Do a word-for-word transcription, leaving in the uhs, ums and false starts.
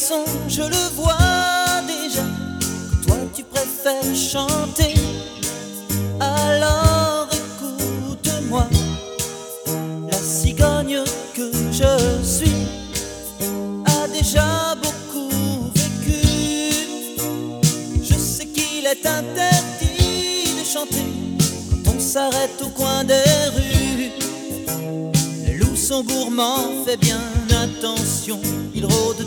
garçon, je le vois déjà, que toi tu préfères chanter. Alors écoute-moi, la cigogne que je suis a déjà beaucoup vécu. Je sais qu'il est interdit de chanter quand on s'arrête au coin des rues. Les loups sont gourmands, fais bien attention, ils rôdent